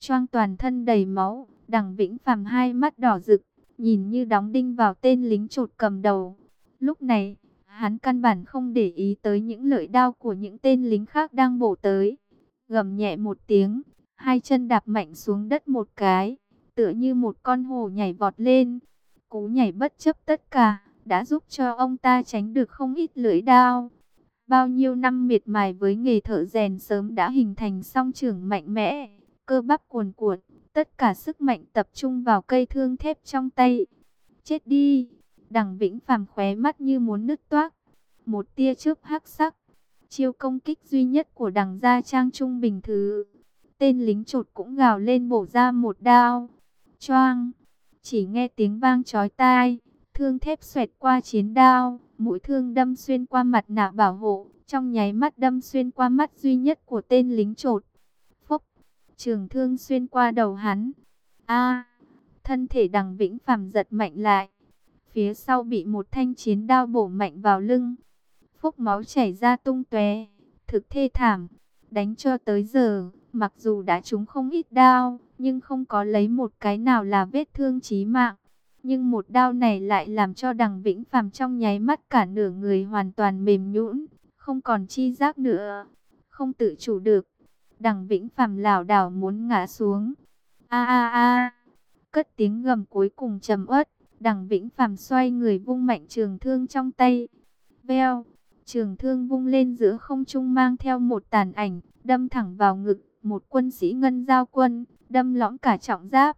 choang toàn thân đầy máu. Đằng Vĩnh Phàm hai mắt đỏ rực, nhìn như đóng đinh vào tên lính chột cầm đầu. Lúc này, hắn căn bản không để ý tới những lưỡi đao của những tên lính khác đang bổ tới. Gầm nhẹ một tiếng, hai chân đạp mạnh xuống đất một cái, tựa như một con hổ nhảy vọt lên. Cú nhảy bất chấp tất cả, đã giúp cho ông ta tránh được không ít lưỡi đao. Bao nhiêu năm miệt mài với nghề thợ rèn sớm đã hình thành song chưởng mạnh mẽ, cơ bắp cuồn cuộn, tất cả sức mạnh tập trung vào cây thương thép trong tay. Chết đi! Đằng Vĩnh Phàm khóe mắt như muốn nứt toác. Một tia chớp hắc sắc, chiêu công kích duy nhất của Đằng Gia Trang trung bình thứ. Tên lính chột cũng gào lên bổ ra một đao. Choang! Chỉ nghe tiếng vang chói tai, thương thép xoẹt qua chiến đao, mũi thương đâm xuyên qua mặt nạ bảo hộ, trong nháy mắt đâm xuyên qua mắt duy nhất của tên lính chột. Phốc! Trường thương xuyên qua đầu hắn. A! Thân thể Đằng Vĩnh Phàm giật mạnh lại. Phía sau bị một thanh chiến đao bổ mạnh vào lưng. Phốc, máu chảy ra tung tóe, thực thê thảm. Đánh cho tới giờ, mặc dù đã trúng không ít đao, nhưng không có lấy một cái nào là vết thương chí mạng. Nhưng một đao này lại làm cho Đằng Vĩnh Phàm trong nháy mắt cả nửa người hoàn toàn mềm nhũn, không còn chi giác nữa, không tự chủ được. Đằng Vĩnh Phàm lảo đảo muốn ngã xuống. A a a! Cất tiếng gầm cuối cùng trầm uất. Đằng Vĩnh Phàm xoay người vung mạnh trường thương trong tay. Veo! Trường thương vung lên giữa không trung mang theo một tàn ảnh, đâm thẳng vào ngực một quân sĩ Ngân Giao Quân, đâm lõm cả trọng giáp.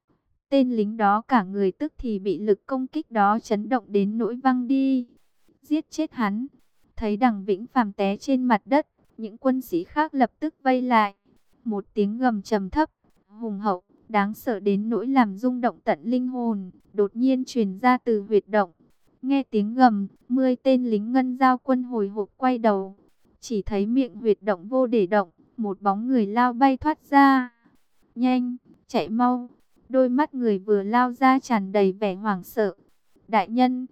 Tên lính đó cả người tức thì bị lực công kích đó chấn động đến nỗi văng đi. Giết chết hắn! Thấy Đằng Vĩnh Phàm té trên mặt đất, những quân sĩ khác lập tức vây lại. Một tiếng gầm trầm thấp, hùng hậu, đáng sợ đến nỗi làm rung động tận linh hồn, đột nhiên truyền ra từ huyệt động. Nghe tiếng gầm, 10 tên lính Ngân Giao Quân hồi hộp quay đầu. Chỉ thấy miệng huyệt động vô để động, một bóng người lao bay thoát ra. Nhanh, chạy mau! Đôi mắt người vừa lao ra tràn đầy vẻ hoảng sợ. Đại nhân!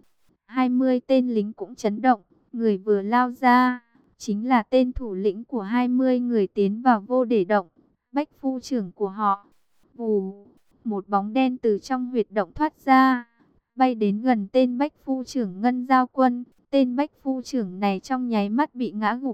20 tên lính cũng chấn động. Người vừa lao ra chính là tên thủ lĩnh của 20 người tiến vào vô để động, Bách phu trưởng của họ. Vù! Một bóng đen từ trong huyệt động thoát ra, bay đến gần tên Bách phu trưởng Ngân Giao Quân. Tên Bách phu trưởng này trong nháy mắt bị ngã gục.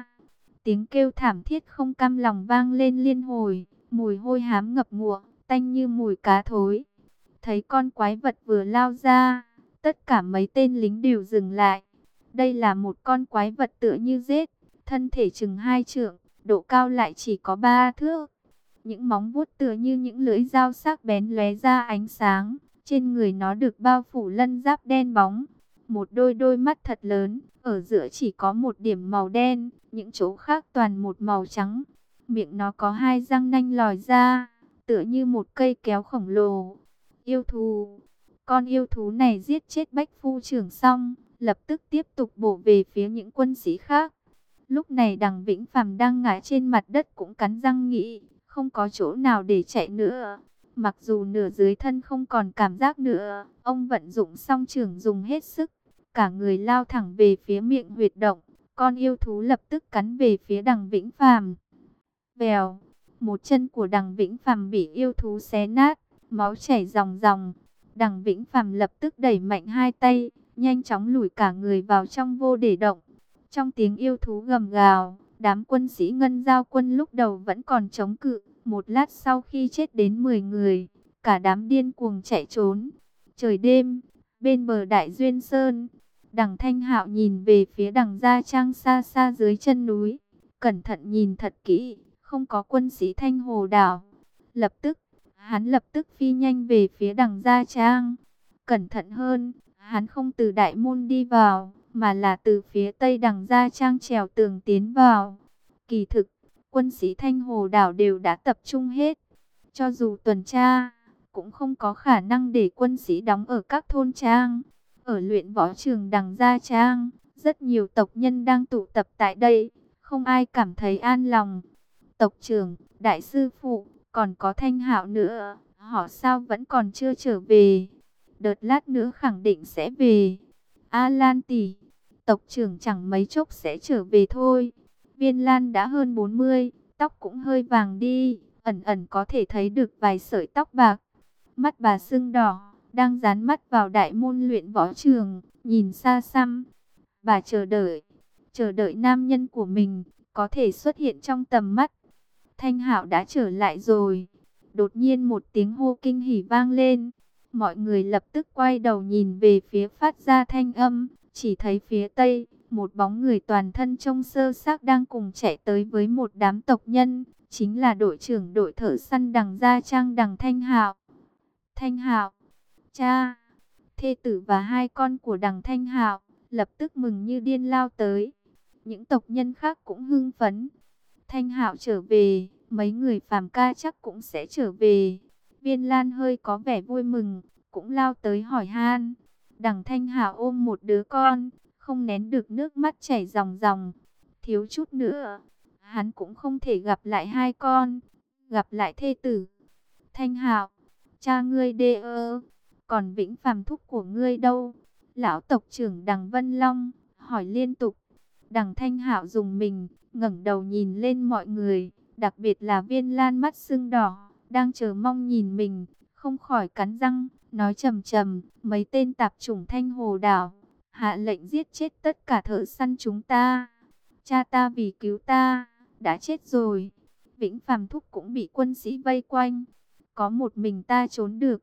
Tiếng kêu thảm thiết không cam lòng vang lên liên hồi, mùi hôi hám ngập ngụa, tanh như mùi cá thối. Thấy con quái vật vừa lao ra, tất cả mấy tên lính đều dừng lại. Đây là một con quái vật tựa như rết, thân thể chừng 2 trượng, độ cao lại chỉ có 3 thước. Những móng vuốt tựa như những lưỡi dao sắc bén lóe ra ánh sáng. Trên người nó được bao phủ lân giáp đen bóng. Một đôi mắt thật lớn, ở giữa chỉ có một điểm màu đen, những chỗ khác toàn một màu trắng. Miệng nó có 2 răng nanh lòi ra, tựa như một cây kéo khổng lồ. Yêu thú! Con yêu thú này giết chết Bách phu trưởng xong, lập tức tiếp tục bổ về phía những quân sĩ khác. Lúc này Đằng Vĩnh Phàm đang ngã trên mặt đất cũng cắn răng nghĩ, không có chỗ nào để chạy nữa. Mặc dù nửa dưới thân không còn cảm giác nữa, ông vận dụng song chưởng dùng hết sức, cả người lao thẳng về phía miệng huyệt động. Con yêu thú lập tức cắn về phía Đằng Vĩnh Phàm. Vèo, một chân của Đằng Vĩnh Phàm bị yêu thú xé nát, máu chảy ròng ròng. Đằng Vĩnh Phàm lập tức đẩy mạnh hai tay, nhanh chóng lùi cả người vào trong vô để động. Trong tiếng yêu thú gầm gào, đám quân sĩ Ngân Giao Quân lúc đầu vẫn còn chống cự. Một lát sau khi chết đến 10 người, cả đám điên cuồng chạy trốn. Trời đêm, bên bờ Đại Duyên Sơn, Đằng Thanh Hạo nhìn về phía Đằng Gia Trang xa xa dưới chân núi. Cẩn thận nhìn thật kỹ, không có quân sĩ Thanh Hồ Đảo. Hắn lập tức phi nhanh về phía Đằng Gia Trang. Cẩn thận hơn, hắn không từ đại môn đi vào, mà là từ phía tây Đằng Gia Trang trèo tường tiến vào. Kỳ thực, quân sĩ Thanh Hồ Đảo đều đã tập trung hết. Cho dù tuần tra, cũng không có khả năng để quân sĩ đóng ở các thôn trang. Ở luyện võ trường Đằng Gia Trang, rất nhiều tộc nhân đang tụ tập tại đây, không ai cảm thấy an lòng. Tộc trưởng, đại sư phụ, còn có Thanh Hạo nữa, họ sao vẫn còn chưa trở về? Đợt lát nữa khẳng định sẽ về. A Lan tỷ, tộc trưởng chẳng mấy chốc sẽ trở về thôi. Viên Lan đã hơn 40, tóc cũng hơi vàng đi, ẩn ẩn có thể thấy được vài sợi tóc bạc. Mắt bà sưng đỏ, đang dán mắt vào đại môn luyện võ trường, nhìn xa xăm. Bà chờ đợi nam nhân của mình có thể xuất hiện trong tầm mắt. Thanh Hạo đã trở lại rồi. Đột nhiên một tiếng hô kinh hỉ vang lên. Mọi người lập tức quay đầu nhìn về phía phát ra thanh âm. Chỉ thấy phía tây, một bóng người toàn thân trông sơ xác đang cùng chạy tới với một đám tộc nhân. Chính là đội trưởng đội thợ săn Đằng Gia Trang Đằng Thanh Hạo. Thanh Hạo, cha, thê tử và hai con của Đằng Thanh Hạo lập tức mừng như điên lao tới. Những tộc nhân khác cũng hưng phấn. Thanh Hạo trở về, mấy người phàm ca chắc cũng sẽ trở về. Viên Lan hơi có vẻ vui mừng, cũng lao tới hỏi han. Đằng Thanh Hạo ôm một đứa con, không nén được nước mắt chảy ròng ròng. Thiếu chút nữa, hắn cũng không thể gặp lại hai con, gặp lại thê tử. Thanh Hạo, cha ngươi đê ơ, còn Vĩnh Phàm thúc của ngươi đâu? Lão tộc trưởng Đằng Vân Long hỏi liên tục. Đằng Thanh Hạo dùng mình, ngẩng đầu nhìn lên mọi người, đặc biệt là Viên Lan mắt sưng đỏ, đang chờ mong nhìn mình, không khỏi cắn răng, nói trầm trầm, mấy tên tạp chủng Thanh Hồ Đảo, hạ lệnh giết chết tất cả thợ săn chúng ta. Cha ta vì cứu ta, đã chết rồi. Vĩnh Phàm thúc cũng bị quân sĩ vây quanh, có một mình ta trốn được.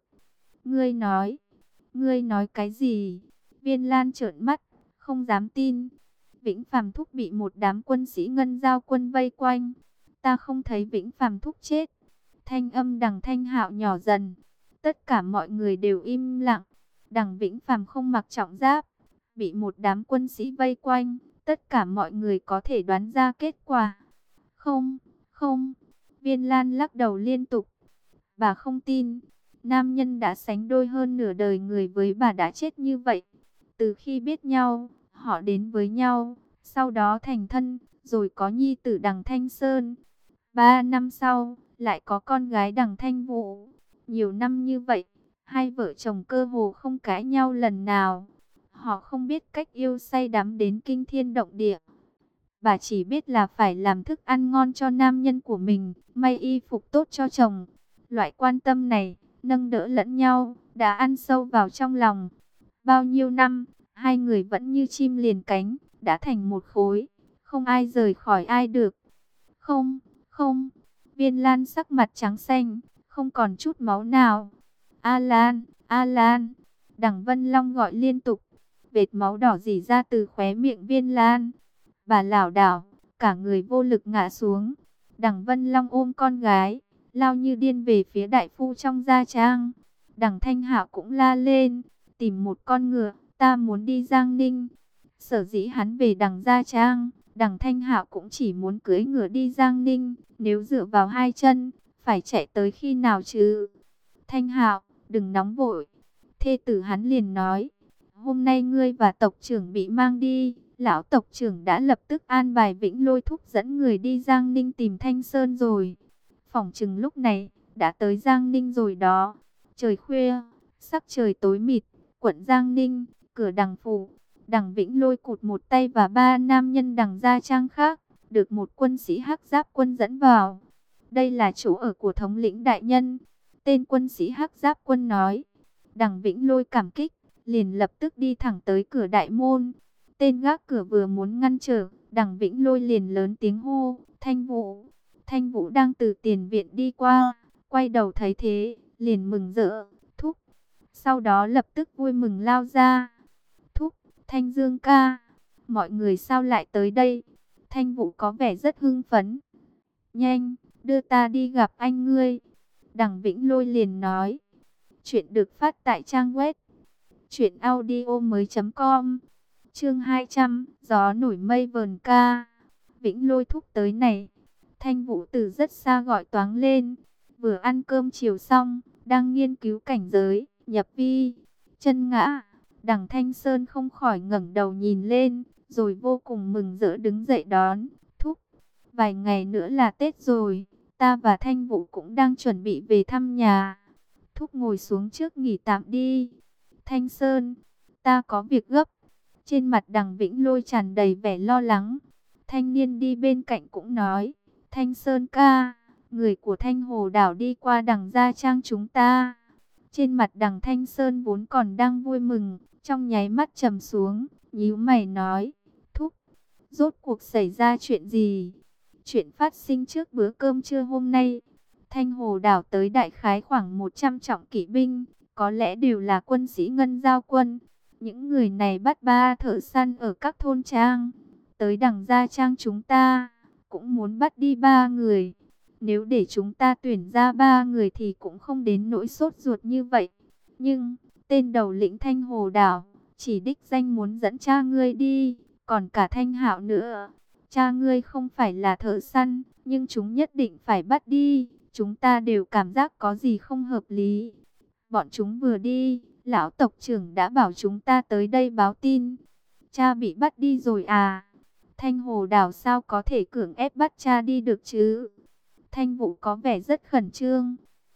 Ngươi nói cái gì? Viên Lan trợn mắt, không dám tin. Vĩnh Phàm thúc bị một đám quân sĩ Ngân Giao quân vây quanh. Ta không thấy Vĩnh Phàm thúc chết. Thanh âm Đằng Thanh Hạo nhỏ dần. Tất cả mọi người đều im lặng. Đằng Vĩnh Phàm không mặc trọng giáp, bị một đám quân sĩ vây quanh. Tất cả mọi người có thể đoán ra kết quả. Không, không. Viên Lan lắc đầu liên tục. Bà không tin. Nam nhân đã sánh đôi hơn nửa đời người với bà đã chết như vậy. Từ khi biết nhau, họ đến với nhau, sau đó thành thân, rồi có nhi tử Đằng Thanh Sơn. 3 năm sau, lại có con gái Đằng Thanh Vũ. Nhiều năm như vậy, hai vợ chồng cơ hồ không cãi nhau lần nào. Họ không biết cách yêu say đắm đến kinh thiên động địa. Bà chỉ biết là phải làm thức ăn ngon cho nam nhân của mình, may y phục tốt cho chồng. Loại quan tâm này, nâng đỡ lẫn nhau, đã ăn sâu vào trong lòng. Bao nhiêu năm, hai người vẫn như chim liền cánh, đã thành một khối, không ai rời khỏi ai được. Không, không, Viên Lan sắc mặt trắng xanh, không còn chút máu nào. A Lan, A Lan, Đằng Vân Long gọi liên tục, vệt máu đỏ rỉ ra từ khóe miệng Viên Lan. Bà lảo đảo, cả người vô lực ngã xuống. Đằng Vân Long ôm con gái, lao như điên về phía đại phu trong gia trang. Đằng Thanh Hạo cũng la lên, tìm một con ngựa, ta muốn đi Giang Ninh. Sở dĩ hắn về Đằng Gia Trang, Đằng Thanh Hạo cũng chỉ muốn cưỡi ngựa đi Giang Ninh. Nếu dựa vào hai chân, phải chạy tới khi nào chứ? Thanh Hạo, đừng nóng vội. Thê tử hắn liền nói, hôm nay ngươi và tộc trưởng bị mang đi. Lão tộc trưởng đã lập tức an bài Vĩnh Lôi thúc dẫn người đi Giang Ninh tìm Thanh Sơn rồi. Phỏng chừng lúc này, đã tới Giang Ninh rồi đó. Trời khuya, sắc trời tối mịt, quận Giang Ninh, cửa Đằng phủ. Đằng Vĩnh Lôi cụt một tay và ba nam nhân Đằng Gia Trang khác, được một quân sĩ hắc giáp quân dẫn vào. Đây là chỗ ở của thống lĩnh đại nhân. Tên quân sĩ hắc giáp quân nói. Đằng Vĩnh Lôi cảm kích, liền lập tức đi thẳng tới cửa đại môn. Tên gác cửa vừa muốn ngăn trở, Đằng Vĩnh Lôi liền lớn tiếng hô, Thanh Vũ. Thanh Vũ đang từ tiền viện đi qua, quay đầu thấy thế, liền mừng rỡ, thúc. Sau đó lập tức vui mừng lao ra. Thúc, Thanh Dương ca, mọi người sao lại tới đây? Thanh Vũ có vẻ rất hưng phấn. Nhanh, đưa ta đi gặp anh ngươi. Đằng Vĩnh Lôi liền nói. Chuyện được phát tại trang web truyệnaudiomoi.com. Chương 200, gió nổi mây vờn ca. Vĩnh Lôi thúc tới này. Thanh Vũ từ rất xa gọi toáng lên. Vừa ăn cơm chiều xong, đang nghiên cứu cảnh giới, nhập vi, chân ngã. Đằng Thanh Sơn không khỏi ngẩng đầu nhìn lên, rồi vô cùng mừng rỡ đứng dậy đón. Thúc, vài ngày nữa là Tết rồi, ta và Thanh Vũ cũng đang chuẩn bị về thăm nhà. Thúc ngồi xuống trước nghỉ tạm đi. Thanh Sơn, ta có việc gấp. Trên mặt Đằng Vĩnh Lôi tràn đầy vẻ lo lắng. Thanh niên đi bên cạnh cũng nói, Thanh Sơn ca, người của Thanh Hồ đảo đi qua Đằng Gia Trang chúng ta. Trên mặt Đằng Thanh Sơn vốn còn đang vui mừng, trong nháy mắt trầm xuống, nhíu mày nói, thúc, rốt cuộc xảy ra chuyện gì? Chuyện phát sinh trước bữa cơm trưa hôm nay. Thanh Hồ đảo tới đại khái khoảng 100 trọng kỵ binh, có lẽ đều là quân sĩ Ngân Giao quân. Những người này bắt 3 thợ săn ở các thôn trang. Tới Đằng Gia Trang chúng ta, cũng muốn bắt đi 3 người. Nếu để chúng ta tuyển ra 3 người thì cũng không đến nỗi sốt ruột như vậy. Nhưng, tên đầu lĩnh Thanh Hồ đảo, chỉ đích danh muốn dẫn cha ngươi đi, còn cả Thanh Hạo nữa. Cha ngươi không phải là thợ săn, nhưng chúng nhất định phải bắt đi. Chúng ta đều cảm giác có gì không hợp lý. Bọn chúng vừa đi, lão tộc trưởng đã bảo chúng ta tới đây báo tin. Cha bị bắt đi rồi à? Thanh Hồ đảo sao có thể cưỡng ép bắt cha đi được chứ? Thanh Vũ có vẻ rất khẩn trương.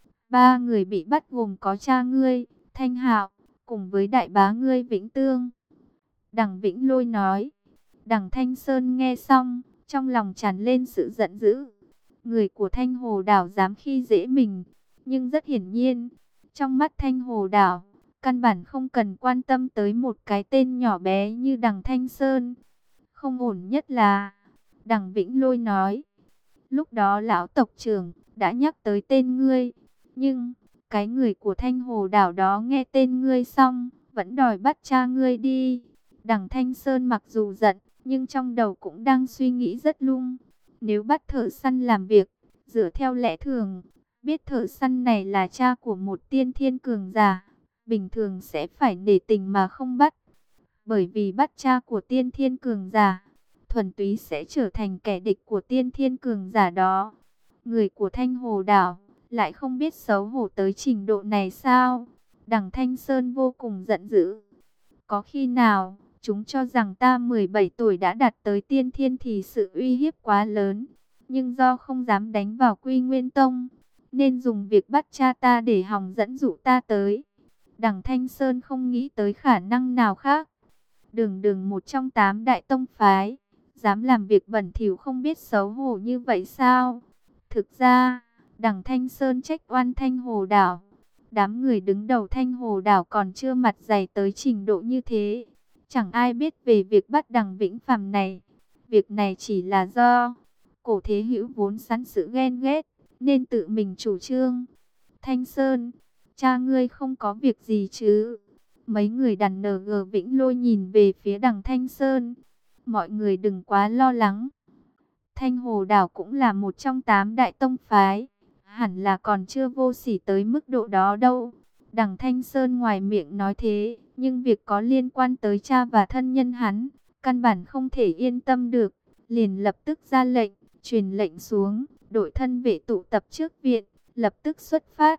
3 người bị bắt gồm có cha ngươi, Thanh Hạo, cùng với đại bá ngươi Vĩnh Tương. Đằng Vĩnh Lôi nói. Đằng Thanh Sơn nghe xong, trong lòng tràn lên sự giận dữ. Người của Thanh Hồ đảo dám khi dễ mình. Nhưng rất hiển nhiên, trong mắt Thanh Hồ đảo, căn bản không cần quan tâm tới một cái tên nhỏ bé như Đằng Thanh Sơn. Không ổn nhất là, Đằng Vĩnh Lôi nói, lúc đó lão tộc trưởng đã nhắc tới tên ngươi. Nhưng, cái người của Thanh Hồ đảo đó nghe tên ngươi xong, vẫn đòi bắt cha ngươi đi. Đằng Thanh Sơn mặc dù giận, nhưng trong đầu cũng đang suy nghĩ rất lung. Nếu bắt thợ săn làm việc, dựa theo lẽ thường, biết thợ săn này là cha của một tiên thiên cường giả, bình thường sẽ phải nể tình mà không bắt. Bởi vì bắt cha của tiên thiên cường giả, thuần túy sẽ trở thành kẻ địch của tiên thiên cường giả đó. Người của Thanh Hồ đảo lại không biết xấu hổ tới trình độ này sao? Đằng Thanh Sơn vô cùng giận dữ. Có khi nào chúng cho rằng ta 17 tuổi đã đạt tới tiên thiên thì sự uy hiếp quá lớn, nhưng do không dám đánh vào Quy Nguyên Tông, nên dùng việc bắt cha ta để hòng dẫn dụ ta tới. Đằng Thanh Sơn không nghĩ tới khả năng nào khác. Đường đường một trong 8 đại tông phái, dám làm việc bẩn thỉu không biết xấu hổ như vậy sao? Thực ra, Đằng Thanh Sơn trách oan Thanh Hồ đảo. Đám người đứng đầu Thanh Hồ đảo còn chưa mặt dày tới trình độ như thế. Chẳng ai biết về việc bắt Đằng Vĩnh Phàm này. Việc này chỉ là do Cổ Thế Hữu vốn sẵn sự ghen ghét, nên tự mình chủ trương. Thanh Sơn, cha ngươi không có việc gì chứ? Mấy người đàn NG Vĩnh Lôi nhìn về phía Đằng Thanh Sơn. Mọi người đừng quá lo lắng. Thanh Hồ đảo cũng là một trong 8 đại tông phái, hẳn là còn chưa vô sỉ tới mức độ đó đâu. Đằng Thanh Sơn ngoài miệng nói thế, nhưng việc có liên quan tới cha và thân nhân hắn, căn bản không thể yên tâm được. Liền lập tức ra lệnh, truyền lệnh xuống, đội thân vệ tụ tập trước viện, lập tức xuất phát.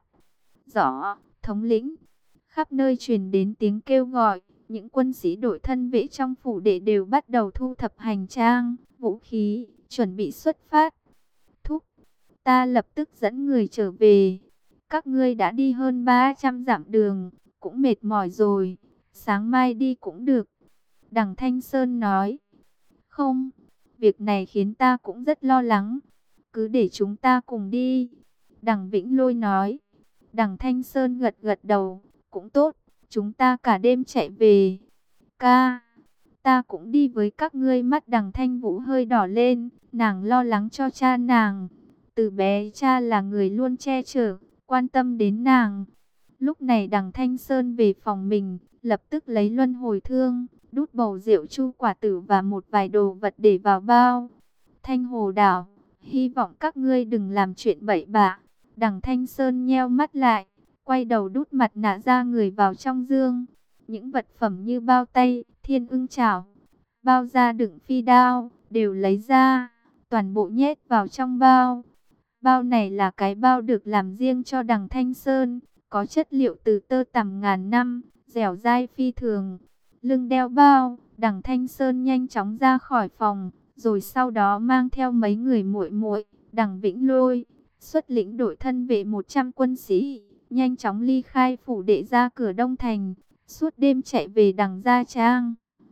Rõ, thống lĩnh. Khắp nơi truyền đến tiếng kêu gọi, những quân sĩ đội thân vệ trong phủ đệ đều bắt đầu thu thập hành trang, vũ khí, chuẩn bị xuất phát. Thúc, ta lập tức dẫn người trở về. Các ngươi đã đi hơn 300 dặm đường, cũng mệt mỏi rồi, sáng mai đi cũng được. Đằng Thanh Sơn nói, không, việc này khiến ta cũng rất lo lắng, cứ để chúng ta cùng đi. Đằng Vĩnh Lôi nói. Đằng Thanh Sơn gật gật đầu, cũng tốt, chúng ta cả đêm chạy về. Ca, ta cũng đi với các ngươi. Mắt Đằng Thanh Vũ hơi đỏ lên, nàng lo lắng cho cha nàng. Từ bé cha là người luôn che chở, quan tâm đến nàng. Lúc này Đằng Thanh Sơn về phòng mình, lập tức lấy luân hồi thương, đút bầu rượu chu quả tử và một vài đồ vật để vào bao. Thanh Hồ đảo, hy vọng các ngươi đừng làm chuyện bậy bạ. Đằng Thanh Sơn nheo mắt lại, quay đầu đút mặt nạ ra người vào trong dương. Những vật phẩm như bao tay, thiên ưng chảo, bao da đựng phi đao, đều lấy ra, toàn bộ nhét vào trong bao. Bao này là cái bao được làm riêng cho Đằng Thanh Sơn, có chất liệu từ tơ tằm ngàn năm, dẻo dai phi thường. Lưng đeo bao, Đằng Thanh Sơn nhanh chóng ra khỏi phòng, rồi sau đó mang theo mấy người muội muội, Đằng Vĩnh Lôi, xuất lĩnh đội thân vệ 100 quân sĩ, nhanh chóng ly khai phủ đệ ra cửa Đông Thành, suốt đêm chạy về Đằng Gia Trang.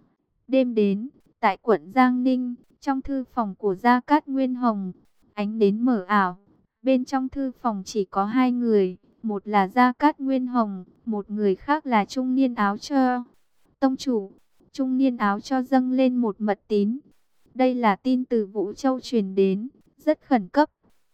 Đêm đến, tại quận Giang Ninh, trong thư phòng của Gia Cát Nguyên Hồng, ánh đến mờ ảo, Bên trong thư phòng chỉ có hai người, một là Gia Cát Nguyên Hồng, một người khác là trung niên áo cho. Tông chủ, trung niên áo cho dâng lên một mật tín. Đây là tin từ Vũ Châu truyền đến, rất khẩn cấp.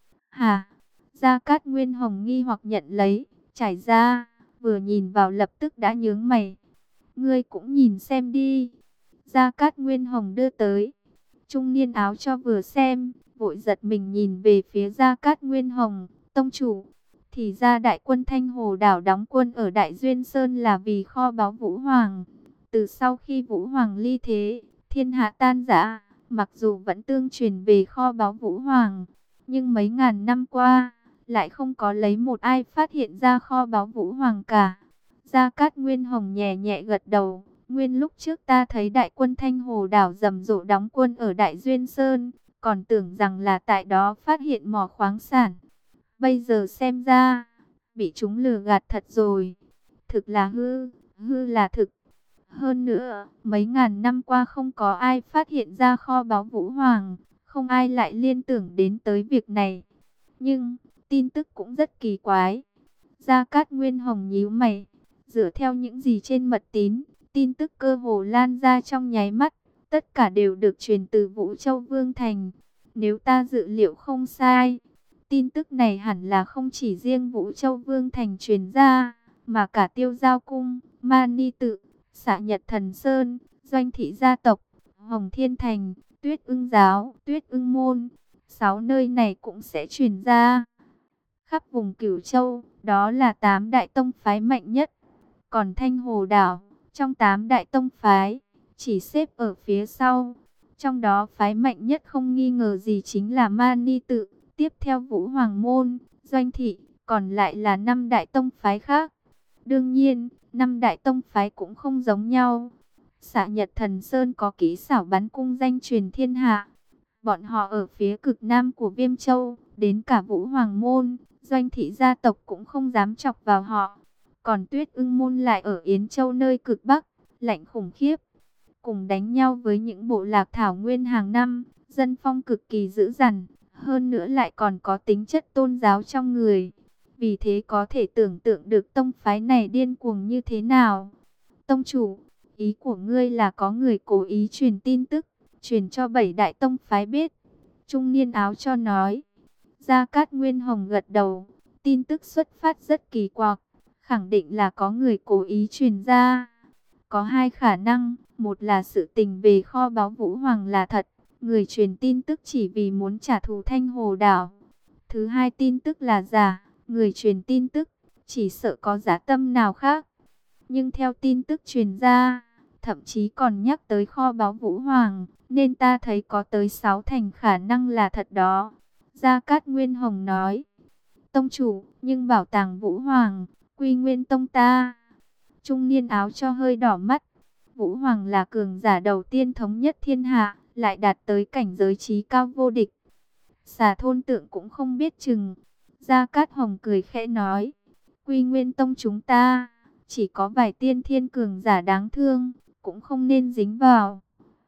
Hả? Gia Cát Nguyên Hồng nghi hoặc nhận lấy, trải ra, vừa nhìn vào lập tức đã nhướng mày. Ngươi cũng nhìn xem đi. Gia Cát Nguyên Hồng đưa tới. Trung niên áo cho vừa xem, vội giật mình nhìn về phía Gia Cát Nguyên Hồng. Tông chủ, thì ra đại quân Thanh Hồ Đảo đóng quân ở Đại Duyên Sơn là vì kho báu Vũ Hoàng. Từ sau khi Vũ Hoàng ly thế, thiên hạ tan rã, mặc dù vẫn tương truyền về kho báu Vũ Hoàng, nhưng mấy ngàn năm qua, lại không có lấy một ai phát hiện ra kho báu Vũ Hoàng cả. Gia Cát Nguyên Hồng nhẹ nhẹ gật đầu. Nguyên lúc trước ta thấy đại quân Thanh Hồ Đảo rầm rộ đóng quân ở Đại Duyên Sơn, còn tưởng rằng là tại đó phát hiện mỏ khoáng sản. Bây giờ xem ra, bị chúng lừa gạt thật rồi. Thực là hư, hư là thực. Hơn nữa, mấy ngàn năm qua không có ai phát hiện ra kho báu Vũ Hoàng, không ai lại liên tưởng đến tới việc này. Nhưng, tin tức cũng rất kỳ quái. Gia Cát Nguyên Hồng nhíu mày, dựa theo những gì trên mật tín, tin tức cơ hồ lan ra trong nháy mắt, tất cả đều được truyền từ Vũ Châu Vương Thành. Nếu ta dự liệu không sai, tin tức này hẳn là không chỉ riêng Vũ Châu Vương Thành truyền ra, mà cả Tiêu Giao Cung, Mani Tự, Xạ Nhật Thần Sơn, Doanh Thị Gia Tộc, Hồng Thiên Thành, Tuyết Ưng Giáo, Tuyết Ưng Môn, 6 nơi này cũng sẽ truyền ra. Khắp vùng Cửu Châu, đó là 8 đại tông phái mạnh nhất. Còn Thanh Hồ Đảo, trong 8 đại tông phái, chỉ xếp ở phía sau. Trong đó phái mạnh nhất không nghi ngờ gì chính là Mani Tự, tiếp theo Vũ Hoàng Môn, Doanh Thị, còn lại là 5 đại tông phái khác. Đương nhiên, 5 đại tông phái cũng không giống nhau. Xạ Nhật Thần Sơn có kỹ xảo bắn cung danh truyền thiên hạ. Bọn họ ở phía cực nam của Viêm Châu, đến cả Vũ Hoàng Môn, Doanh Thị gia tộc cũng không dám chọc vào họ. Còn Tuyết Ưng Môn lại ở Yến Châu nơi cực bắc, lạnh khủng khiếp. Cùng đánh nhau với những bộ lạc thảo nguyên hàng năm, dân phong cực kỳ dữ dằn, hơn nữa lại còn có tính chất tôn giáo trong người. Vì thế có thể tưởng tượng được tông phái này điên cuồng như thế nào. Tông chủ, ý của ngươi là có người cố ý truyền tin tức, truyền cho 7 đại tông phái biết. Trung niên áo cho nói. Gia Cát Nguyên Hồng gật đầu, tin tức xuất phát rất kỳ quặc, khẳng định là có người cố ý truyền ra. Có hai khả năng, một là sự tình về kho báu Vũ Hoàng là thật, người truyền tin tức chỉ vì muốn trả thù Thanh Hồ Đảo. Thứ hai tin tức là giả, người truyền tin tức chỉ sợ có dã tâm nào khác. Nhưng theo tin tức truyền ra, thậm chí còn nhắc tới kho báu Vũ Hoàng, nên ta thấy có tới 6 thành khả năng là thật đó. Gia Cát Nguyên Hồng nói. Tông chủ, nhưng bảo tàng Vũ Hoàng, Quy Nguyên Tông ta. Trung niên áo cho hơi đỏ mắt. Vũ Hoàng là cường giả đầu tiên thống nhất thiên hạ, lại đạt tới cảnh giới trí cao vô địch. Xà thôn tượng cũng không biết chừng. Gia Cát Hồng cười khẽ nói. Quy Nguyên Tông chúng ta, chỉ có vài tiên thiên cường giả đáng thương, cũng không nên dính vào.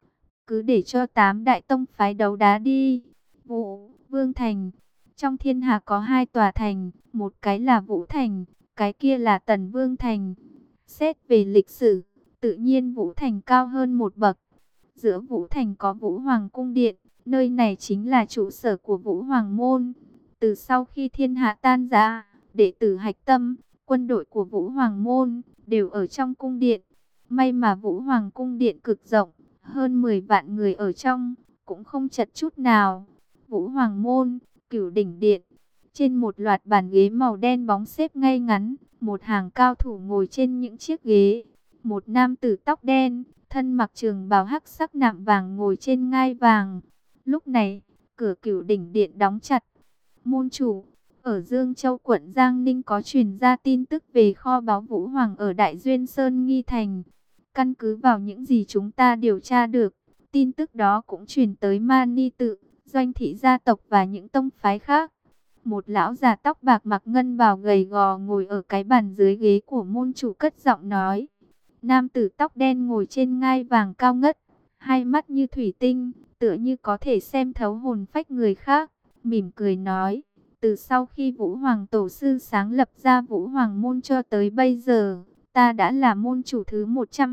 Cứ để cho 8 đại tông phái đấu đá đi. Vũ, Vương Thành. Trong thiên hạ có 2 tòa thành, một cái là Vũ Thành, cái kia là Tần Vương Thành. Xét về lịch sử, tự nhiên Vũ Thành cao hơn một bậc. Giữa Vũ Thành có Vũ Hoàng Cung Điện, nơi này chính là trụ sở của Vũ Hoàng Môn. Từ sau khi thiên hạ tan rã, đệ tử hạch tâm, quân đội của Vũ Hoàng Môn đều ở trong cung điện. May mà Vũ Hoàng Cung Điện cực rộng, hơn 10 vạn người ở trong, cũng không chật chút nào. Vũ Hoàng Môn, Cửu Đỉnh Điện, trên một loạt bàn ghế màu đen bóng xếp ngay ngắn, một hàng cao thủ ngồi trên những chiếc ghế. Một nam tử tóc đen, thân mặc trường bào hắc sắc nạm vàng ngồi trên ngai vàng. Lúc này, cửa Cửu Đỉnh Điện đóng chặt. Môn chủ, ở Dương Châu quận Giang Ninh có truyền ra tin tức về kho báu Vũ Hoàng ở Đại Duyên Sơn Nghi Thành. Căn cứ vào những gì chúng ta điều tra được, tin tức đó cũng truyền tới Mani Tự, Doanh Thị gia tộc và những tông phái khác. Một lão già tóc bạc mặc ngân bào gầy gò ngồi ở cái bàn dưới ghế của môn chủ cất giọng nói. Nam tử tóc đen ngồi trên ngai vàng cao ngất, hai mắt như thủy tinh, tựa như có thể xem thấu hồn phách người khác, mỉm cười nói. Từ sau khi Vũ Hoàng Tổ sư sáng lập ra Vũ Hoàng Môn cho tới bây giờ, ta đã là môn chủ thứ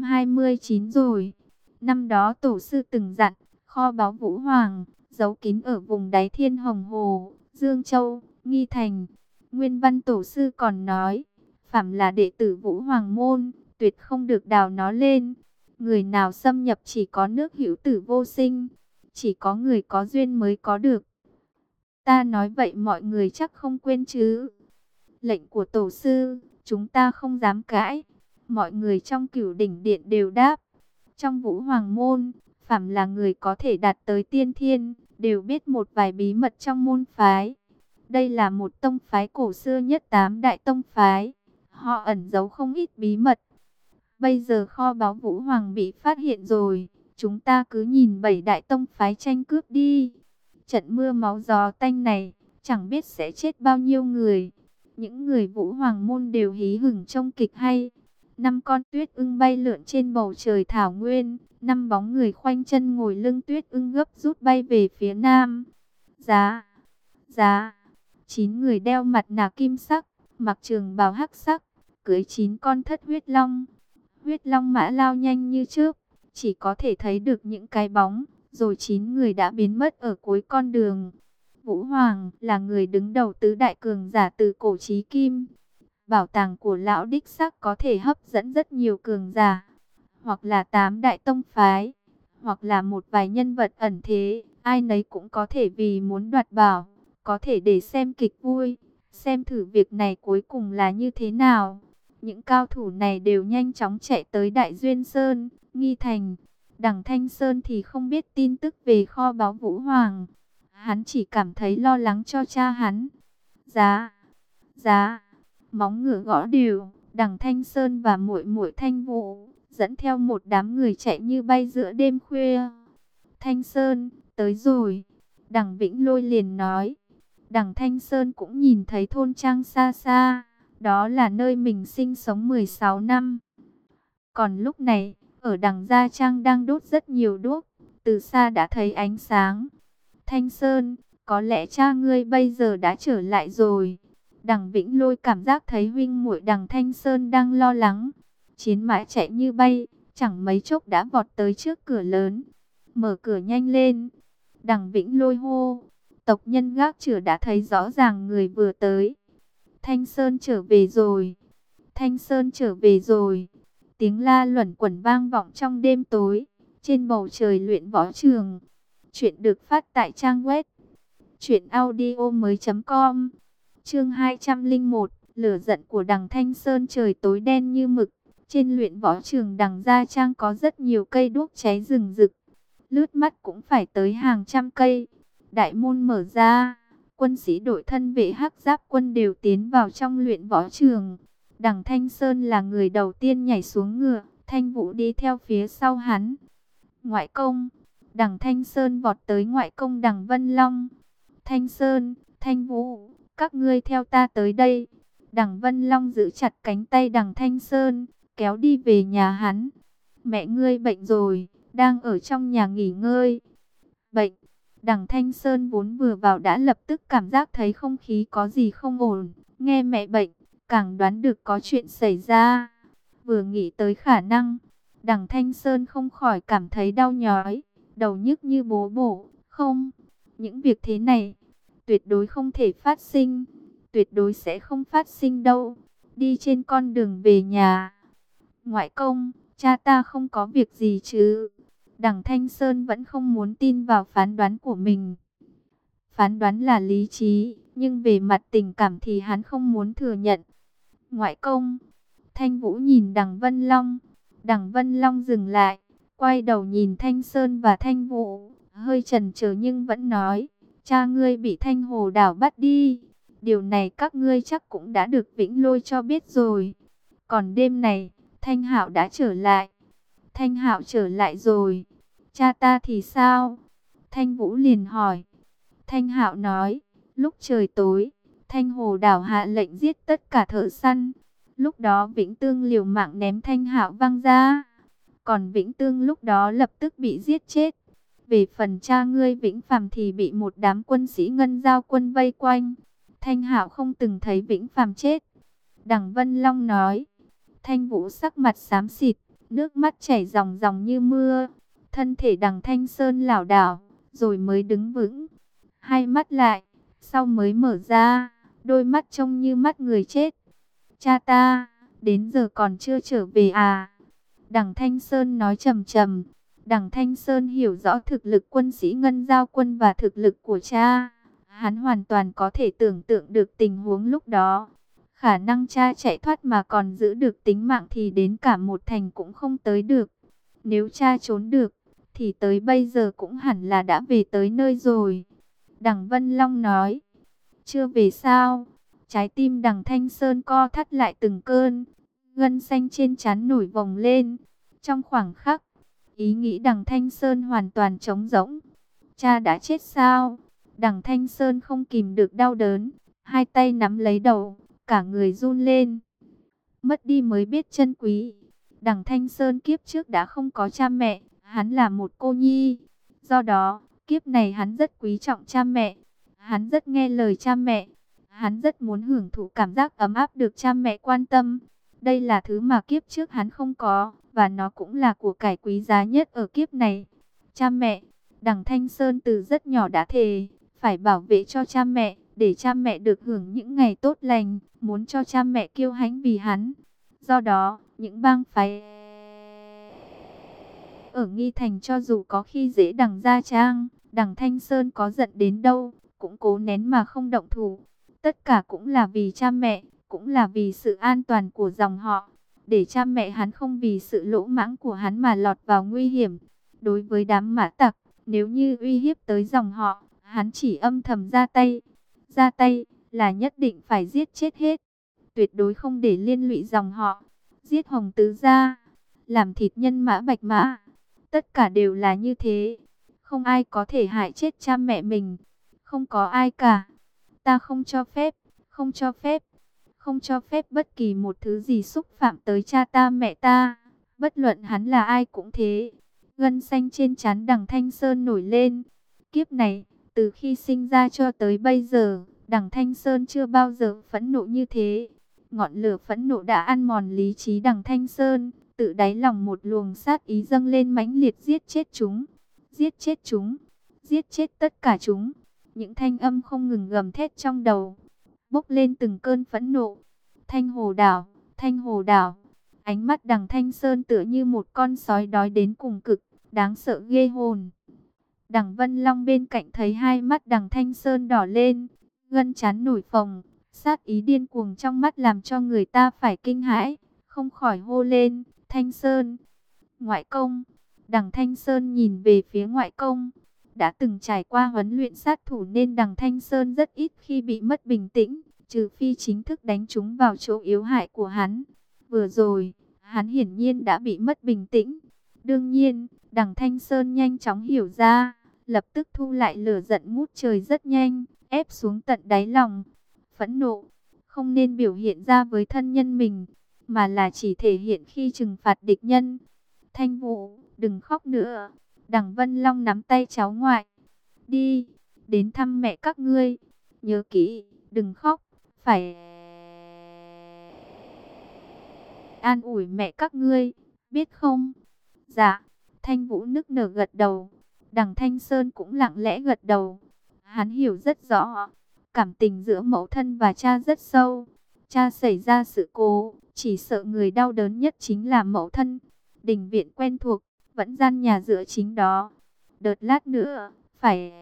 129 rồi. Năm đó Tổ sư từng dặn, kho báu Vũ Hoàng, giấu kín ở vùng đáy Thiên Hồng Hồ, Dương Châu, Nghi Thành. Nguyên Văn Tổ sư còn nói, phàm là đệ tử Vũ Hoàng Môn, tuyệt không được đào nó lên. Người nào xâm nhập chỉ có nước hữu tử vô sinh, chỉ có người có duyên mới có được. Ta nói vậy mọi người chắc không quên chứ. Lệnh của tổ sư, chúng ta không dám cãi. Mọi người trong Cửu Đỉnh Điện đều đáp. Trong Vũ Hoàng Môn, phàm là người có thể đạt tới tiên thiên, đều biết một vài bí mật trong môn phái. Đây là một tông phái cổ xưa nhất 8 đại tông phái. Họ ẩn giấu không ít bí mật. Bây giờ kho báu Vũ Hoàng bị phát hiện rồi. Chúng ta cứ nhìn 7 đại tông phái tranh cướp đi. Trận mưa máu gió tanh này, chẳng biết sẽ chết bao nhiêu người. Những người Vũ Hoàng Môn đều hí hửng trông kịch hay. 5 con tuyết ưng bay lượn trên bầu trời thảo nguyên. 5 bóng người khoanh chân ngồi lưng tuyết ưng gấp rút bay về phía nam. Giá, giá, 9 người đeo mặt nạ kim sắc, mặc trường bào hắc sắc, cưỡi 9 con thất huyết long. Huyết long mã lao nhanh như trước, chỉ có thể thấy được những cái bóng, rồi 9 người đã biến mất ở cuối con đường. Vũ Hoàng là người đứng đầu tứ đại cường giả từ cổ chí kim. Bảo tàng của lão đích xác có thể hấp dẫn rất nhiều cường giả, hoặc là 8 đại tông phái, hoặc là một vài nhân vật ẩn thế, ai nấy cũng có thể vì muốn đoạt bảo, có thể để xem kịch vui, xem thử việc này cuối cùng là như thế nào. Những cao thủ này đều nhanh chóng chạy tới Đại Duyên Sơn, Nghi Thành. Đằng Thanh Sơn thì không biết tin tức về kho báu Vũ Hoàng. Hắn chỉ cảm thấy lo lắng cho cha hắn. Giá, giá, móng ngựa gõ đều, Đằng Thanh Sơn và muội muội Thanh Vũ dẫn theo một đám người chạy như bay giữa đêm khuya. Thanh Sơn, tới rồi. Đằng Vĩnh Lôi liền nói. Đằng Thanh Sơn cũng nhìn thấy thôn trang xa xa. Đó là nơi mình sinh sống 16 năm. Còn lúc này, ở đằng Gia Trang đang đốt rất nhiều đuốc. Từ xa đã thấy ánh sáng. Thanh Sơn, có lẽ cha ngươi bây giờ đã trở lại rồi. Đằng Vĩnh Lôi cảm giác thấy huynh muội đằng Thanh Sơn đang lo lắng. Chiến mã chạy như bay, chẳng mấy chốc đã vọt tới trước cửa lớn. Mở cửa nhanh lên. Đằng Vĩnh Lôi hô. Tộc nhân gác chửa đã thấy rõ ràng người vừa tới. Thanh Sơn trở về rồi. Thanh Sơn trở về rồi. Tiếng la luẩn quẩn vang vọng trong đêm tối. Trên bầu trời luyện võ trường. Chuyện được phát tại trang web truyệnaudiomoi.com. Chương 201, lửa giận của đằng Thanh Sơn. Trời tối đen như mực. Trên luyện võ trường đằng Gia Trang có rất nhiều cây đuốc cháy rừng rực. Lướt mắt cũng phải tới hàng trăm cây. Đại môn mở ra. Quân sĩ đội thân vệ hắc giáp quân đều tiến vào trong luyện võ trường. Đằng Thanh Sơn là người đầu tiên nhảy xuống ngựa. Thanh Vũ đi theo phía sau hắn. Ngoại công. Đằng Thanh Sơn vọt tới ngoại công đằng Vân Long. Thanh Sơn, Thanh Vũ, các ngươi theo ta tới đây. Đằng Vân Long giữ chặt cánh tay đằng Thanh Sơn, kéo đi về nhà hắn. Mẹ ngươi bệnh rồi, đang ở trong nhà nghỉ ngơi. Bệnh. Đằng Thanh Sơn vốn vừa vào đã lập tức cảm giác thấy không khí có gì không ổn. Nghe mẹ bệnh, càng đoán được có chuyện xảy ra. Vừa nghĩ tới khả năng, đằng Thanh Sơn không khỏi cảm thấy đau nhói, đầu nhức như bố bổ. Không, những việc thế này tuyệt đối không thể phát sinh, tuyệt đối sẽ không phát sinh đâu. Đi trên con đường về nhà. Ngoại công, cha ta không có việc gì chứ? Đằng Thanh Sơn vẫn không muốn tin vào phán đoán của mình. Phán đoán là lý trí, nhưng về mặt tình cảm thì hắn không muốn thừa nhận. Ngoại công. Thanh Vũ nhìn đằng Vân Long. Đằng Vân Long dừng lại, quay đầu nhìn Thanh Sơn và Thanh Vũ, hơi chần chờ nhưng vẫn nói, cha ngươi bị Thanh Hồ Đảo bắt đi. Điều này các ngươi chắc cũng đã được Vĩnh Lôi cho biết rồi. Còn đêm này, Thanh Hạo đã trở lại. Thanh Hạo trở lại rồi. Cha ta thì sao? Thanh Vũ liền hỏi. Thanh Hạo nói, lúc trời tối, Thanh Hồ Đảo hạ lệnh giết tất cả thợ săn. Lúc đó Vĩnh Tương liều mạng ném Thanh Hạo văng ra. Còn Vĩnh Tương lúc đó lập tức bị giết chết. Về phần cha ngươi Vĩnh Phàm thì bị một đám quân sĩ Ngân Giao quân vây quanh. Thanh Hạo không từng thấy Vĩnh Phàm chết. Đằng Vân Long nói. Thanh Vũ sắc mặt xám xịt, nước mắt chảy ròng ròng như mưa. Thân thể Đằng Thanh Sơn lảo đảo, rồi mới đứng vững. Hai mắt lại, sau mới mở ra, đôi mắt trông như mắt người chết. Cha ta, đến giờ còn chưa trở về à? Đằng Thanh Sơn nói trầm trầm. Đằng Thanh Sơn hiểu rõ thực lực quân sĩ Ngân Giao Quân và thực lực của cha. Hắn hoàn toàn có thể tưởng tượng được tình huống lúc đó. Khả năng cha chạy thoát mà còn giữ được tính mạng thì đến cả một thành cũng không tới được. Nếu cha trốn được, thì tới bây giờ cũng hẳn là đã về tới nơi rồi. Đằng Vân Long nói. Chưa về sao? Trái tim Đằng Thanh Sơn co thắt lại từng cơn. Gân xanh trên trán nổi vòng lên. Trong khoảng khắc, ý nghĩ Đằng Thanh Sơn hoàn toàn trống rỗng. Cha đã chết sao? Đằng Thanh Sơn không kìm được đau đớn, hai tay nắm lấy đầu, cả người run lên. Mất đi mới biết trân quý. Đằng Thanh Sơn kiếp trước đã không có cha mẹ, hắn là một cô nhi. Do đó, kiếp này hắn rất quý trọng cha mẹ. Hắn rất nghe lời cha mẹ. Hắn rất muốn hưởng thụ cảm giác ấm áp được cha mẹ quan tâm. Đây là thứ mà kiếp trước hắn không có, và nó cũng là của cải quý giá nhất ở kiếp này. Cha mẹ, Đằng Thanh Sơn từ rất nhỏ đã thề phải bảo vệ cho cha mẹ, để cha mẹ được hưởng những ngày tốt lành, muốn cho cha mẹ kiêu hãnh vì hắn. Do đó, những bang phái ở Nghi Thành cho dù có khi dễ Đằng Gia Trang, Đằng Thanh Sơn có giận đến đâu, cũng cố nén mà không động thủ. Tất cả cũng là vì cha mẹ, cũng là vì sự an toàn của dòng họ, để cha mẹ hắn không vì sự lỗ mãng của hắn mà lọt vào nguy hiểm. Đối với đám mã tặc, nếu như uy hiếp tới dòng họ, hắn chỉ âm thầm ra tay. Ra tay là nhất định phải giết chết hết, tuyệt đối không để liên lụy dòng họ. Giết Hồng Tứ gia, làm thịt nhân mã Bạch Mã, tất cả đều là như thế. Không ai có thể hại chết cha mẹ mình, không có ai cả. Ta không cho phép, không cho phép, không cho phép bất kỳ một thứ gì xúc phạm tới cha ta mẹ ta. Bất luận hắn là ai cũng thế. Gân xanh trên trán Đằng Thanh Sơn nổi lên. Kiếp này, từ khi sinh ra cho tới bây giờ, Đằng Thanh Sơn chưa bao giờ phẫn nộ như thế. Ngọn lửa phẫn nộ đã ăn mòn lý trí Đằng Thanh Sơn. Tự đáy lòng một luồng sát ý dâng lên mãnh liệt, giết chết chúng. Giết chết chúng. Giết chết tất cả chúng. Những thanh âm không ngừng gầm thét trong đầu, bốc lên từng cơn phẫn nộ. Thanh Hồ Đảo, Thanh Hồ Đảo. Ánh mắt Đằng Thanh Sơn tựa như một con sói đói đến cùng cực, đáng sợ ghê hồn. Đằng Vân Long bên cạnh thấy hai mắt Đằng Thanh Sơn đỏ lên, gân trán nổi phồng, sát ý điên cuồng trong mắt làm cho người ta phải kinh hãi, không khỏi hô lên, Thanh Sơn, ngoại công. Đằng Thanh Sơn nhìn về phía ngoại công. Đã từng trải qua huấn luyện sát thủ nên Đằng Thanh Sơn rất ít khi bị mất bình tĩnh, trừ phi chính thức đánh trúng vào chỗ yếu hại của hắn. Vừa rồi, hắn hiển nhiên đã bị mất bình tĩnh. Đương nhiên, Đằng Thanh Sơn nhanh chóng hiểu ra, lập tức thu lại lửa giận ngút trời rất nhanh, ép xuống tận đáy lòng. Phẫn nộ, không nên biểu hiện ra với thân nhân mình, mà là chỉ thể hiện khi trừng phạt địch nhân. Thanh Vũ, đừng khóc nữa. Đằng Vân Long nắm tay cháu ngoại. Đi, đến thăm mẹ các ngươi. Nhớ kỹ, đừng khóc, phải an ủi mẹ các ngươi, biết không? Dạ, Thanh Vũ nức nở gật đầu. Đằng Thanh Sơn cũng lặng lẽ gật đầu. Hắn hiểu rất rõ, cảm tình giữa mẫu thân và cha rất sâu. Cha xảy ra sự cố, chỉ sợ người đau đớn nhất chính là mẫu thân. Đình viện quen thuộc, vẫn gian nhà giữa chính đó. Đợt lát nữa, phải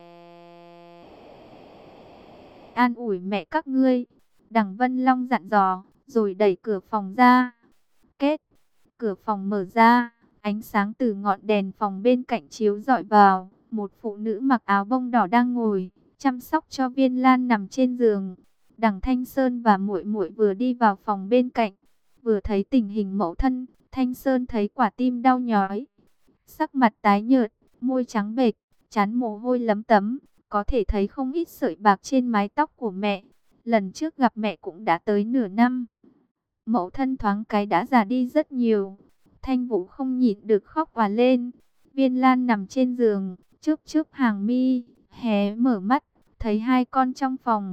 an ủi mẹ các ngươi. Đằng Vân Long dặn dò, rồi đẩy cửa phòng ra. Kết, cửa phòng mở ra, ánh sáng từ ngọn đèn phòng bên cạnh chiếu rọi vào. Một phụ nữ mặc áo bông đỏ đang ngồi, chăm sóc cho Viên Lan nằm trên giường. Đằng Thanh Sơn và muội muội vừa đi vào phòng bên cạnh, vừa thấy tình hình mẫu thân. Thanh Sơn thấy quả tim đau nhói, sắc mặt tái nhợt, môi trắng bệch, trán mồ hôi lấm tấm, có thể thấy không ít sợi bạc trên mái tóc của mẹ. Lần trước gặp mẹ cũng đã tới nửa năm. Mẫu thân thoáng cái đã già đi rất nhiều. Thanh Vũ không nhịn được khóc òa lên. Viên Lan nằm trên giường, chớp chớp hàng mi, hé mở mắt, thấy hai con trong phòng,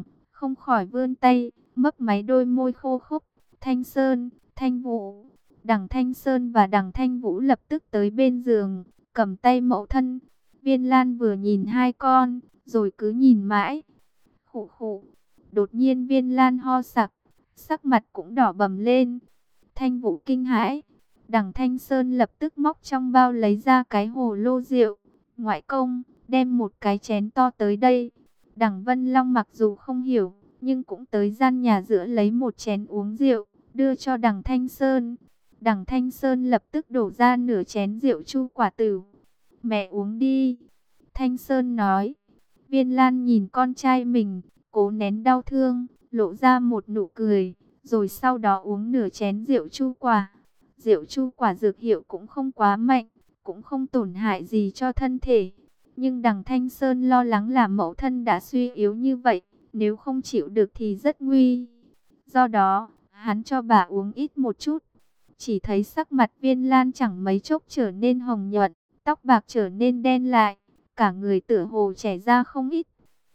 không khỏi vươn tay, mấp máy đôi môi khô khốc. Thanh Sơn, Thanh Vũ. Đằng Thanh Sơn và đằng Thanh Vũ lập tức tới bên giường, cầm tay mẫu thân. Viên Lan vừa nhìn hai con, rồi cứ nhìn mãi. Khụ khụ. Đột nhiên Viên Lan ho sặc, sắc mặt cũng đỏ bầm lên. Thanh Vũ kinh hãi. Đằng Thanh Sơn lập tức móc trong bao lấy ra cái hồ lô rượu. Ngoại công, đem một cái chén to tới đây. Đằng Vân Long mặc dù không hiểu, nhưng cũng tới gian nhà giữa lấy một chén uống rượu, đưa cho đằng Thanh Sơn. Đằng Thanh Sơn lập tức đổ ra nửa chén rượu chu quả tử. Mẹ uống đi. Thanh Sơn nói. Viên Lan nhìn con trai mình, cố nén đau thương, lộ ra một nụ cười, rồi sau đó uống nửa chén rượu chu quả. Rượu chu quả dược hiệu cũng không quá mạnh, cũng không tổn hại gì cho thân thể. Nhưng đằng Thanh Sơn lo lắng là mẫu thân đã suy yếu như vậy, nếu không chịu được thì rất nguy. Do đó, hắn cho bà uống ít một chút. Chỉ thấy sắc mặt Viên Lan chẳng mấy chốc trở nên hồng nhuận, tóc bạc trở nên đen lại, cả người tựa hồ trẻ ra không ít.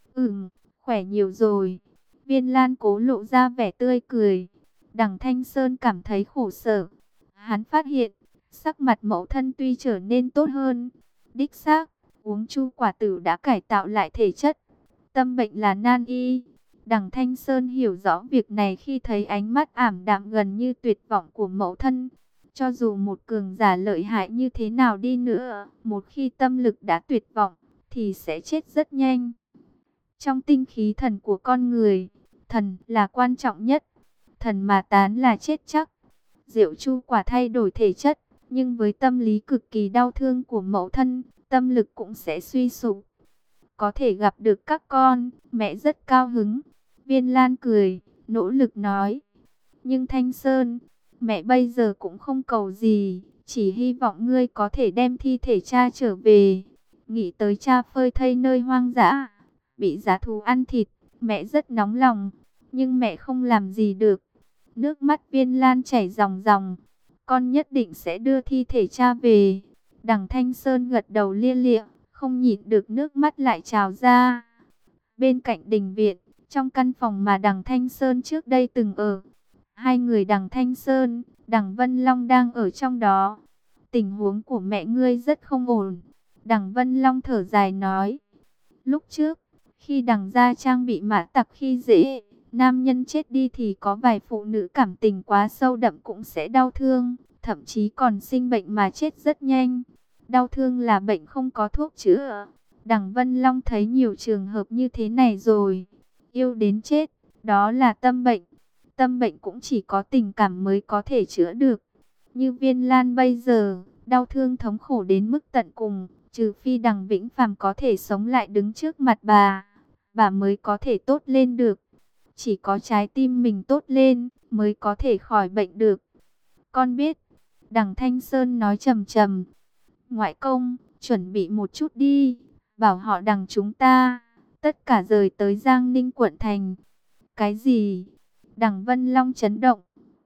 Khỏe nhiều rồi. Viên Lan cố lộ ra vẻ tươi cười. Đằng Thanh Sơn cảm thấy khổ sở. Hắn phát hiện, sắc mặt mẫu thân tuy trở nên tốt hơn. Đích xác, uống chu quả tử đã cải tạo lại thể chất. Tâm bệnh là nan y. Đằng Thanh Sơn hiểu rõ việc này khi thấy ánh mắt ảm đạm gần như tuyệt vọng của mẫu thân. Cho dù một cường giả lợi hại như thế nào đi nữa, một khi tâm lực đã tuyệt vọng, thì sẽ chết rất nhanh. Trong tinh khí thần của con người, thần là quan trọng nhất. Thần mà tán là chết chắc. Rượu chu quả thay đổi thể chất, nhưng với tâm lý cực kỳ đau thương của mẫu thân, tâm lực cũng sẽ suy sụp. Có thể gặp được các con, mẹ rất cao hứng. Viên Lan cười, nỗ lực nói. Nhưng Thanh Sơn, mẹ bây giờ cũng không cầu gì, chỉ hy vọng ngươi có thể đem thi thể cha trở về. Nghĩ tới cha phơi thây nơi hoang dã, bị dã thú ăn thịt, mẹ rất nóng lòng, nhưng mẹ không làm gì được. Nước mắt Viên Lan chảy ròng ròng. Con nhất định sẽ đưa thi thể cha về. Đằng Thanh Sơn gật đầu lia lịa, không nhịn được nước mắt lại trào ra. Bên cạnh đình viện, trong căn phòng mà đằng Thanh Sơn trước đây từng ở, hai người đằng Thanh Sơn, đằng Vân Long đang ở trong đó. Tình huống của mẹ ngươi rất không ổn. Đằng Vân Long thở dài nói. Lúc trước, khi đằng Gia Trang bị mã tặc khi dễ, nam nhân chết đi thì có vài phụ nữ cảm tình quá sâu đậm cũng sẽ đau thương, thậm chí còn sinh bệnh mà chết rất nhanh. Đau thương là bệnh không có thuốc chữa. Đằng Vân Long thấy nhiều trường hợp như thế này rồi. Yêu đến chết, đó là tâm bệnh. Tâm bệnh cũng chỉ có tình cảm mới có thể chữa được. Như Viên Lan bây giờ, đau thương thống khổ đến mức tận cùng, trừ phi đằng Vĩnh Phàm có thể sống lại đứng trước mặt bà mới có thể tốt lên được. Chỉ có trái tim mình tốt lên, mới có thể khỏi bệnh được. Con biết, đằng Thanh Sơn nói trầm trầm. Ngoại công, chuẩn bị một chút đi, bảo họ đằng chúng ta, tất cả rời tới Giang Ninh quận thành. Cái gì? Đằng Vân Long chấn động,